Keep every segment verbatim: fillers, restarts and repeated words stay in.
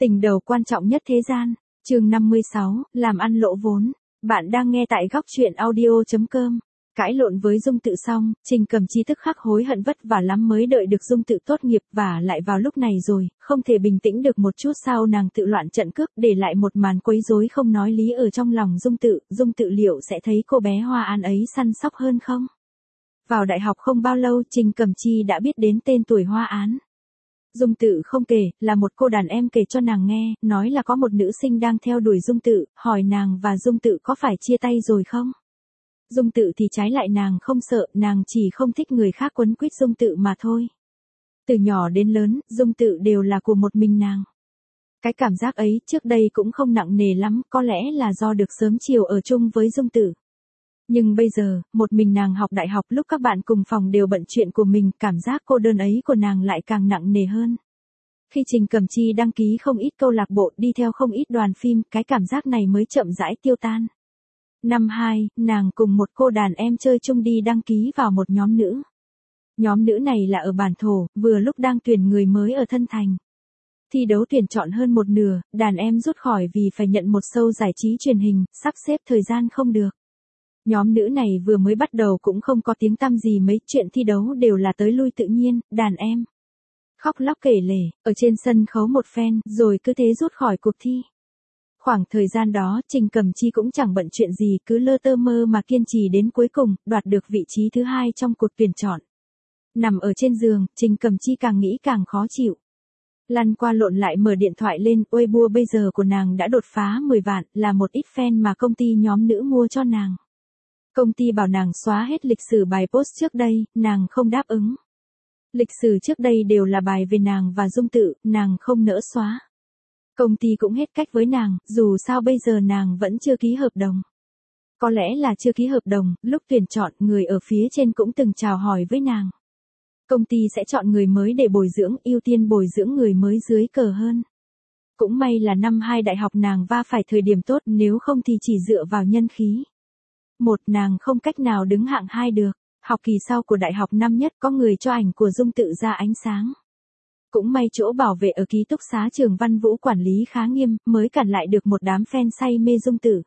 Tình đầu quan trọng nhất thế gian, chương năm mươi sáu, làm ăn lỗ vốn. Bạn đang nghe tại góc truyện audio chấm com. Cãi lộn với Dung Tự xong, Trình Cầm Chi tức khắc hối hận vất vả lắm mới đợi được Dung Tự tốt nghiệp và lại vào lúc này rồi, không thể bình tĩnh được một chút sao nàng tự loạn trận cước để lại một màn quấy rối không nói lý ở trong lòng Dung Tự. Dung Tự liệu sẽ thấy cô bé Hoa An ấy săn sóc hơn không? Vào đại học không bao lâu Trình Cầm Chi đã biết đến tên tuổi Hoa Án. Dung Tự không kể, là một cô đàn em kể cho nàng nghe, nói là có một nữ sinh đang theo đuổi Dung Tự, hỏi nàng và Dung Tự có phải chia tay rồi không? Dung Tự thì trái lại nàng không sợ, nàng chỉ không thích người khác quấn quýt Dung Tự mà thôi. Từ nhỏ đến lớn, Dung Tự đều là của một mình nàng. Cái cảm giác ấy trước đây cũng không nặng nề lắm, có lẽ là do được sớm chiều ở chung với Dung Tự. Nhưng bây giờ, một mình nàng học đại học lúc các bạn cùng phòng đều bận chuyện của mình, cảm giác cô đơn ấy của nàng lại càng nặng nề hơn. Khi Trình Cầm Chi đăng ký không ít câu lạc bộ, đi theo không ít đoàn phim, cái cảm giác này mới chậm rãi tiêu tan. Năm hai, nàng cùng một cô đàn em chơi chung đi đăng ký vào một nhóm nữ. Nhóm nữ này là ở Bản Thổ, vừa lúc đang tuyển người mới ở Thân Thành. Thi đấu tuyển chọn hơn một nửa, đàn em rút khỏi vì phải nhận một show giải trí truyền hình, sắp xếp thời gian không được. Nhóm nữ này vừa mới bắt đầu cũng không có tiếng tăm gì mấy, chuyện thi đấu đều là tới lui tự nhiên, đàn em khóc lóc kể lể, ở trên sân khấu một phen, rồi cứ thế rút khỏi cuộc thi. Khoảng thời gian đó, Trình Cầm Chi cũng chẳng bận chuyện gì, cứ lơ tơ mơ mà kiên trì đến cuối cùng, đoạt được vị trí thứ hai trong cuộc tuyển chọn. Nằm ở trên giường, Trình Cầm Chi càng nghĩ càng khó chịu. Lăn qua lộn lại mở điện thoại lên, Weibo bây giờ của nàng đã đột phá mười vạn, là một ít fan mà công ty nhóm nữ mua cho nàng. Công ty bảo nàng xóa hết lịch sử bài post trước đây, nàng không đáp ứng. Lịch sử trước đây đều là bài về nàng và Dung Tự, nàng không nỡ xóa. Công ty cũng hết cách với nàng, dù sao bây giờ nàng vẫn chưa ký hợp đồng. Có lẽ là chưa ký hợp đồng, lúc tuyển chọn người ở phía trên cũng từng chào hỏi với nàng. Công ty sẽ chọn người mới để bồi dưỡng, ưu tiên bồi dưỡng người mới dưới cờ hơn. Cũng may là năm hai đại học nàng va phải thời điểm tốt, nếu không thì chỉ dựa vào nhân khí. Một, nàng không cách nào đứng hạng hai được. Học kỳ sau của đại học năm nhất có người cho ảnh của Dung Tự ra ánh sáng. Cũng may chỗ bảo vệ ở ký túc xá trường Văn Vũ quản lý khá nghiêm, mới cản lại được một đám fan say mê Dung Tự.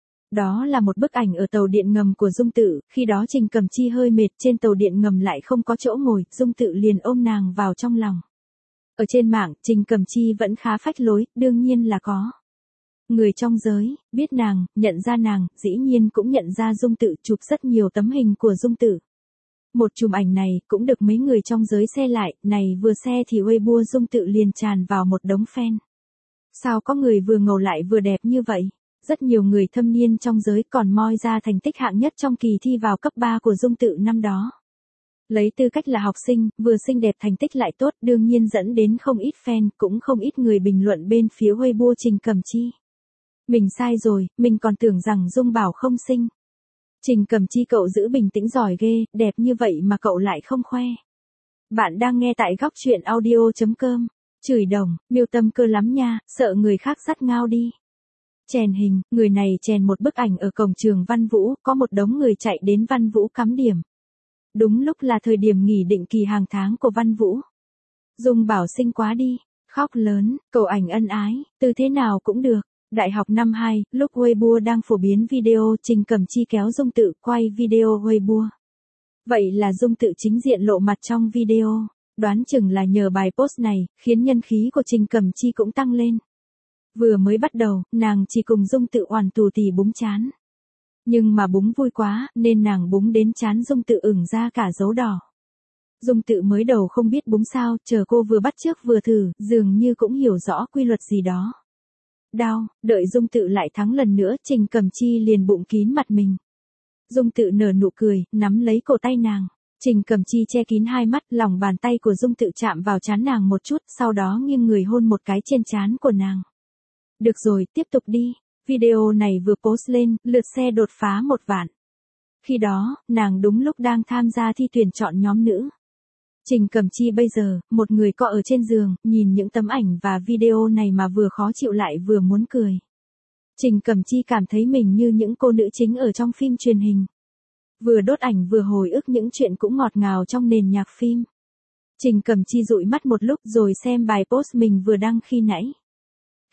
Đó là một bức ảnh ở tàu điện ngầm của Dung Tự, khi đó Trình Cầm Chi hơi mệt, trên tàu điện ngầm lại không có chỗ ngồi, Dung Tự liền ôm nàng vào trong lòng. Ở trên mạng, Trình Cầm Chi vẫn khá phách lối, đương nhiên là có. Người trong giới, biết nàng, nhận ra nàng, dĩ nhiên cũng nhận ra Dung Tự, chụp rất nhiều tấm hình của Dung Tự. Một chùm ảnh này, cũng được mấy người trong giới share lại, này vừa share thì Weibo Dung Tự liền tràn vào một đống fan. Sao có người vừa ngầu lại vừa đẹp như vậy? Rất nhiều người thâm niên trong giới còn moi ra thành tích hạng nhất trong kỳ thi vào cấp ba của Dung Tự năm đó. Lấy tư cách là học sinh, vừa xinh đẹp thành tích lại tốt, đương nhiên dẫn đến không ít fan, cũng không ít người bình luận bên phía Weibo Trình Cầm Chi. Mình sai rồi, mình còn tưởng rằng Dung Bảo không xinh. Trình Cầm Chi cậu giữ bình tĩnh giỏi ghê, đẹp như vậy mà cậu lại không khoe. Bạn đang nghe tại góc truyện audio chấm com. Chửi đồng, Miêu Tâm cơ lắm nha, sợ người khác dắt ngao đi. Chèn hình, người này chèn một bức ảnh ở cổng trường Văn Vũ, có một đống người chạy đến Văn Vũ cắm điểm. Đúng lúc là thời điểm nghỉ định kỳ hàng tháng của Văn Vũ. Dung Bảo xinh quá đi, khóc lớn, cậu ảnh ân ái, từ thế nào cũng được. Đại học năm hai, lúc Weibo đang phổ biến video, Trình Cầm Chi kéo Dung Tự quay video Weibo. Vậy là Dung Tự chính diện lộ mặt trong video, đoán chừng là nhờ bài post này, khiến nhân khí của Trình Cầm Chi cũng tăng lên. Vừa mới bắt đầu, nàng chỉ cùng Dung Tự oàn tù tì búng chán. Nhưng mà búng vui quá, nên nàng búng đến chán Dung Tự ửng ra cả dấu đỏ. Dung Tự mới đầu không biết búng sao, chờ cô vừa bắt chước vừa thử, dường như cũng hiểu rõ quy luật gì đó. Đau, đợi Dung Tự lại thắng lần nữa, Trình Cầm Chi liền bụng kín mặt mình. Dung Tự nở nụ cười, nắm lấy cổ tay nàng. Trình Cầm Chi che kín hai mắt, lòng bàn tay của Dung Tự chạm vào trán nàng một chút, sau đó nghiêng người hôn một cái trên trán của nàng. Được rồi, tiếp tục đi. Video này vừa post lên, lượt share đột phá một vạn. Khi đó, nàng đúng lúc đang tham gia thi tuyển chọn nhóm nữ. Trình Cầm Chi bây giờ, một người cọ ở trên giường, nhìn những tấm ảnh và video này mà vừa khó chịu lại vừa muốn cười. Trình Cầm Chi cảm thấy mình như những cô nữ chính ở trong phim truyền hình. Vừa đốt ảnh vừa hồi ức những chuyện cũng ngọt ngào trong nền nhạc phim. Trình Cầm Chi dụi mắt một lúc rồi xem bài post mình vừa đăng khi nãy.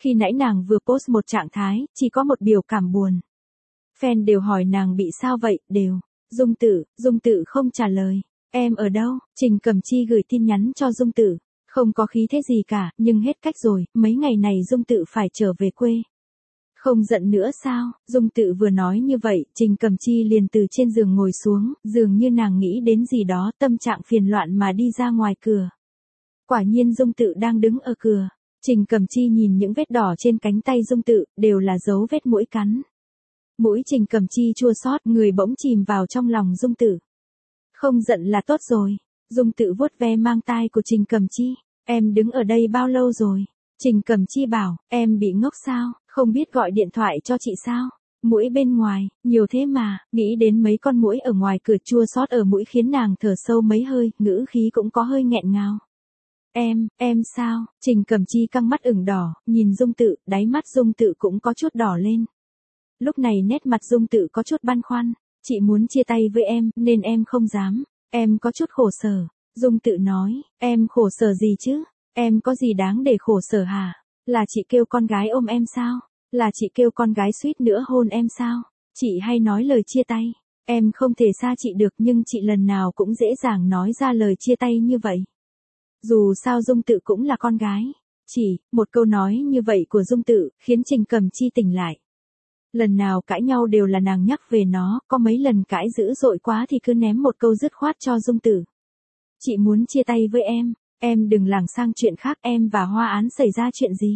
Khi nãy nàng vừa post một trạng thái, chỉ có một biểu cảm buồn. Fan đều hỏi nàng bị sao vậy, đều. Dung Tự, Dung Tự không trả lời. Em ở đâu? Trình Cẩm Chi gửi tin nhắn cho Dung Tự. Không có khí thế gì cả, nhưng hết cách rồi, mấy ngày này Dung Tự phải trở về quê. Không giận nữa sao? Dung Tự vừa nói như vậy, Trình Cẩm Chi liền từ trên giường ngồi xuống, dường như nàng nghĩ đến gì đó, tâm trạng phiền loạn mà đi ra ngoài cửa. Quả nhiên Dung Tự đang đứng ở cửa. Trình Cẩm Chi nhìn những vết đỏ trên cánh tay Dung Tự, đều là dấu vết mũi cắn. Mũi Trình Cẩm Chi chua xót, người bỗng chìm vào trong lòng Dung Tự. Không giận là tốt rồi. Dung Tự vuốt ve mang tai của Trình Cẩm Chi. Em đứng ở đây bao lâu rồi? Trình Cẩm Chi bảo, em bị ngốc sao, không biết gọi điện thoại cho chị sao? Mũi bên ngoài, nhiều thế mà, nghĩ đến mấy con muỗi ở ngoài cửa chua xót ở mũi khiến nàng thở sâu mấy hơi, ngữ khí cũng có hơi nghẹn ngào. Em, em sao? Trình Cẩm Chi căng mắt ửng đỏ, nhìn Dung Tự, đáy mắt Dung Tự cũng có chút đỏ lên. Lúc này nét mặt Dung Tự có chút băn khoăn, chị muốn chia tay với em, nên em không dám, em có chút khổ sở. Dung Tự nói, em khổ sở gì chứ? Em có gì đáng để khổ sở hả? Là chị kêu con gái ôm em sao? Là chị kêu con gái suýt nữa hôn em sao? Chị hay nói lời chia tay. Em không thể xa chị được nhưng chị lần nào cũng dễ dàng nói ra lời chia tay như vậy. Dù sao Dung Tự cũng là con gái. Chỉ, một câu nói như vậy của Dung Tự, khiến Trình Cẩm Chi tỉnh lại. Lần nào cãi nhau đều là nàng nhắc về nó, có mấy lần cãi dữ dội quá thì cứ ném một câu dứt khoát cho Dung Tự. Chị muốn chia tay với em, em đừng lảng sang chuyện khác, em và Hoa Án xảy ra chuyện gì?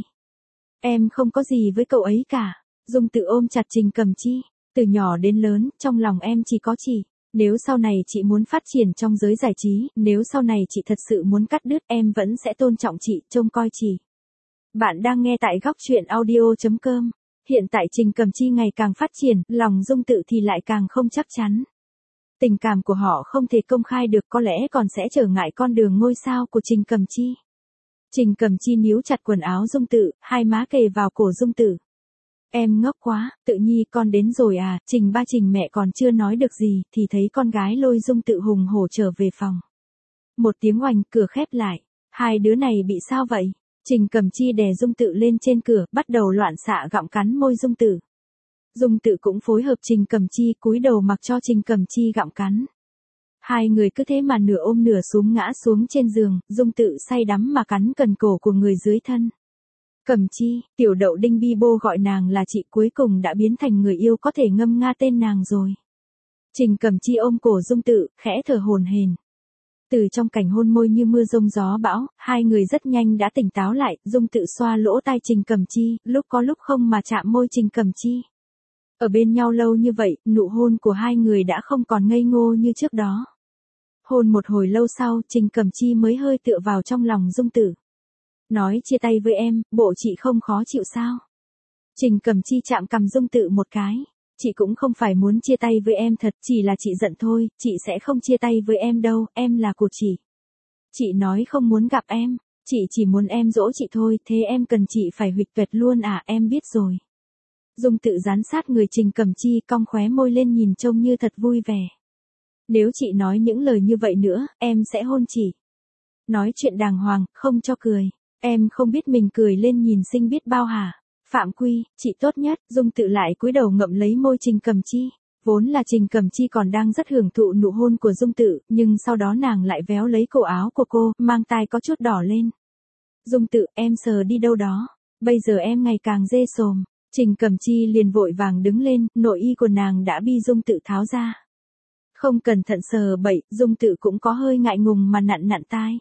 Em không có gì với cậu ấy cả. Dung Tự ôm chặt Trình Cẩm Chi, từ nhỏ đến lớn, trong lòng em chỉ có chị. Nếu sau này chị muốn phát triển trong giới giải trí, nếu sau này chị thật sự muốn cắt đứt, em vẫn sẽ tôn trọng chị, trông coi chị. Bạn đang nghe tại góc truyện audio chấm com. Hiện tại Trình Cẩm Chi ngày càng phát triển, lòng Dung Tự thì lại càng không chắc chắn. Tình cảm của họ không thể công khai được, có lẽ còn sẽ trở ngại con đường ngôi sao của Trình Cẩm Chi. Trình Cẩm Chi níu chặt quần áo Dung Tự, hai má kề vào cổ Dung Tự. Em ngốc quá, Tự Nhi con đến rồi à? Trình ba Trình mẹ còn chưa nói được gì, thì thấy con gái lôi Dung Tự hùng hổ trở về phòng. Một tiếng oành, cửa khép lại. Hai đứa này bị sao vậy? Trình Cẩm Chi đè Dung Tự lên trên cửa, bắt đầu loạn xạ gặm cắn môi Dung Tự. Dung Tự cũng phối hợp Trình Cẩm Chi, cúi đầu mặc cho Trình Cẩm Chi gặm cắn. Hai người cứ thế mà nửa ôm nửa xuống ngã xuống trên giường, Dung Tự say đắm mà cắn cần cổ của người dưới thân. Cẩm Chi, tiểu đậu đinh bi bô gọi nàng là chị, cuối cùng đã biến thành người yêu có thể ngâm nga tên nàng rồi. Trình Cẩm Chi ôm cổ Dung Tự, khẽ thở hổn hển. Từ trong cảnh hôn môi như mưa rông gió bão, hai người rất nhanh đã tỉnh táo lại, Dung Tự xoa lỗ tai Trình Cẩm Chi, lúc có lúc không mà chạm môi Trình Cẩm Chi. Ở bên nhau lâu như vậy, nụ hôn của hai người đã không còn ngây ngô như trước đó. Hôn một hồi lâu sau, Trình Cẩm Chi mới hơi tựa vào trong lòng Dung Tự. Nói chia tay với em, bộ chị không khó chịu sao? Trình Cẩm Chi chạm cằm Dung Tự một cái. Chị cũng không phải muốn chia tay với em thật, chỉ là chị giận thôi, chị sẽ không chia tay với em đâu, em là của chị. Chị nói không muốn gặp em, chị chỉ muốn em dỗ chị thôi, thế em cần chị phải huỵch tuyệt luôn à, em biết rồi. Dung Tự dán sát người Trình Cẩm Chi, cong khóe môi lên nhìn trông như thật vui vẻ. Nếu chị nói những lời như vậy nữa, em sẽ hôn chị. Nói chuyện đàng hoàng, không cho cười. Em không biết mình cười lên nhìn xinh biết bao hả? Phạm Quy, chị tốt nhất. Dung Tự lại cúi đầu ngậm lấy môi Trình Cẩm Chi. Vốn là Trình Cẩm Chi còn đang rất hưởng thụ nụ hôn của Dung Tự, nhưng sau đó nàng lại véo lấy cổ áo của cô, mang tai có chút đỏ lên. Dung Tự, em sờ đi đâu đó? Bây giờ em ngày càng dê sồm. Trình Cẩm Chi liền vội vàng đứng lên, nội y của nàng đã bị Dung Tự tháo ra. Không cẩn thận sờ bậy, Dung Tự cũng có hơi ngại ngùng mà nặn nặn tai.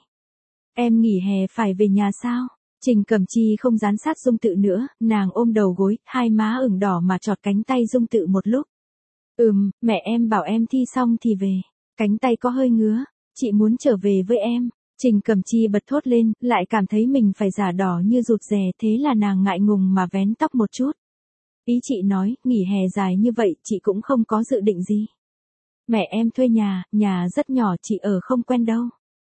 Em nghỉ hè phải về nhà sao? Trình Cẩm Chi không dán sát Dung Tự nữa, nàng ôm đầu gối, hai má ửng đỏ mà chọt cánh tay Dung Tự một lúc. Ừm, mẹ em bảo em thi xong thì về. Cánh tay có hơi ngứa, chị muốn trở về với em. Trình Cẩm Chi bật thốt lên, lại cảm thấy mình phải giả đỏ như rụt rè, thế là nàng ngại ngùng mà vén tóc một chút. Ý chị nói, nghỉ hè dài như vậy, chị cũng không có dự định gì. Mẹ em thuê nhà, nhà rất nhỏ, chị ở không quen đâu.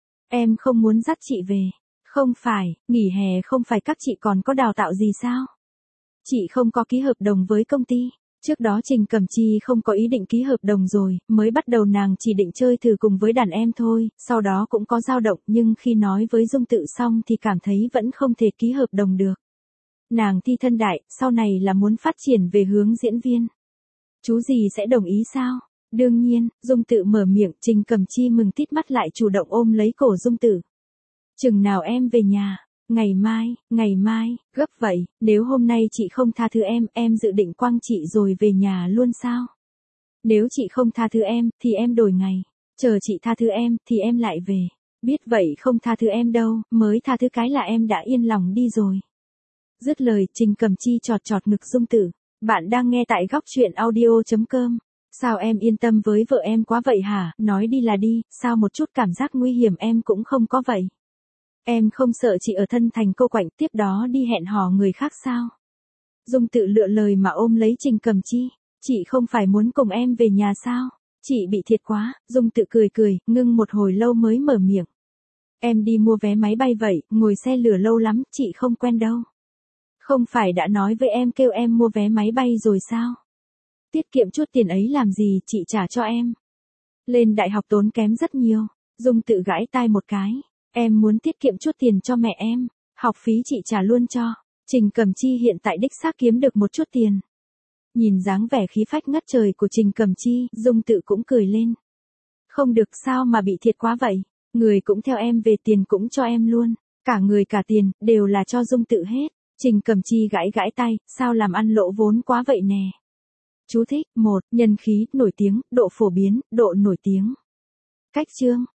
Em không muốn dắt chị về. Không phải, nghỉ hè không phải các chị còn có đào tạo gì sao? Chị không có ký hợp đồng với công ty. Trước đó Trình Cẩm Chi không có ý định ký hợp đồng rồi, mới bắt đầu nàng chỉ định chơi thử cùng với đàn em thôi, sau đó cũng có dao động, nhưng khi nói với Dung Tự xong thì cảm thấy vẫn không thể ký hợp đồng được. Nàng thi thân đại, sau này là muốn phát triển về hướng diễn viên. Chú gì sẽ đồng ý sao? Đương nhiên, Dung Tự mở miệng, Trình Cẩm Chi mừng tít mắt lại chủ động ôm lấy cổ Dung Tự. Chừng nào em về nhà? Ngày mai, ngày mai, gấp vậy, nếu hôm nay chị không tha thứ em, em dự định quăng chị rồi về nhà luôn sao? Nếu chị không tha thứ em, thì em đổi ngày. Chờ chị tha thứ em, thì em lại về. Biết vậy không tha thứ em đâu, mới tha thứ cái là em đã yên lòng đi rồi. Dứt lời, Trình Cẩm Chi chọt chọt ngực Dung Tự. Bạn đang nghe tại góc truyện audio chấm com. Sao em yên tâm với vợ em quá vậy hả? Nói đi là đi, sao một chút cảm giác nguy hiểm em cũng không có vậy? Em không sợ chị ở thân thành cô quạnh tiếp đó đi hẹn hò người khác sao? Dung Tự lựa lời mà ôm lấy Trình Cẩm Chi. Chị không phải muốn cùng em về nhà sao? Chị bị thiệt quá, Dung Tự cười cười, ngưng một hồi lâu mới mở miệng. Em đi mua vé máy bay vậy, ngồi xe lửa lâu lắm, chị không quen đâu. Không phải đã nói với em kêu em mua vé máy bay rồi sao? Tiết kiệm chút tiền ấy làm gì, chị trả cho em. Lên đại học tốn kém rất nhiều. Dung Tự gãi tai một cái. Em muốn tiết kiệm chút tiền cho mẹ em, học phí chị trả luôn cho. Trình Cẩm Chi hiện tại đích xác kiếm được một chút tiền. Nhìn dáng vẻ khí phách ngất trời của Trình Cẩm Chi, Dung Tự cũng cười lên. Không được sao mà bị thiệt quá vậy, người cũng theo em về tiền cũng cho em luôn, cả người cả tiền, đều là cho Dung Tự hết. Trình Cẩm Chi gãi gãi tay, sao làm ăn lỗ vốn quá vậy nè. Chú thích, một, nhân khí, nổi tiếng, độ phổ biến, độ nổi tiếng. Cách chương.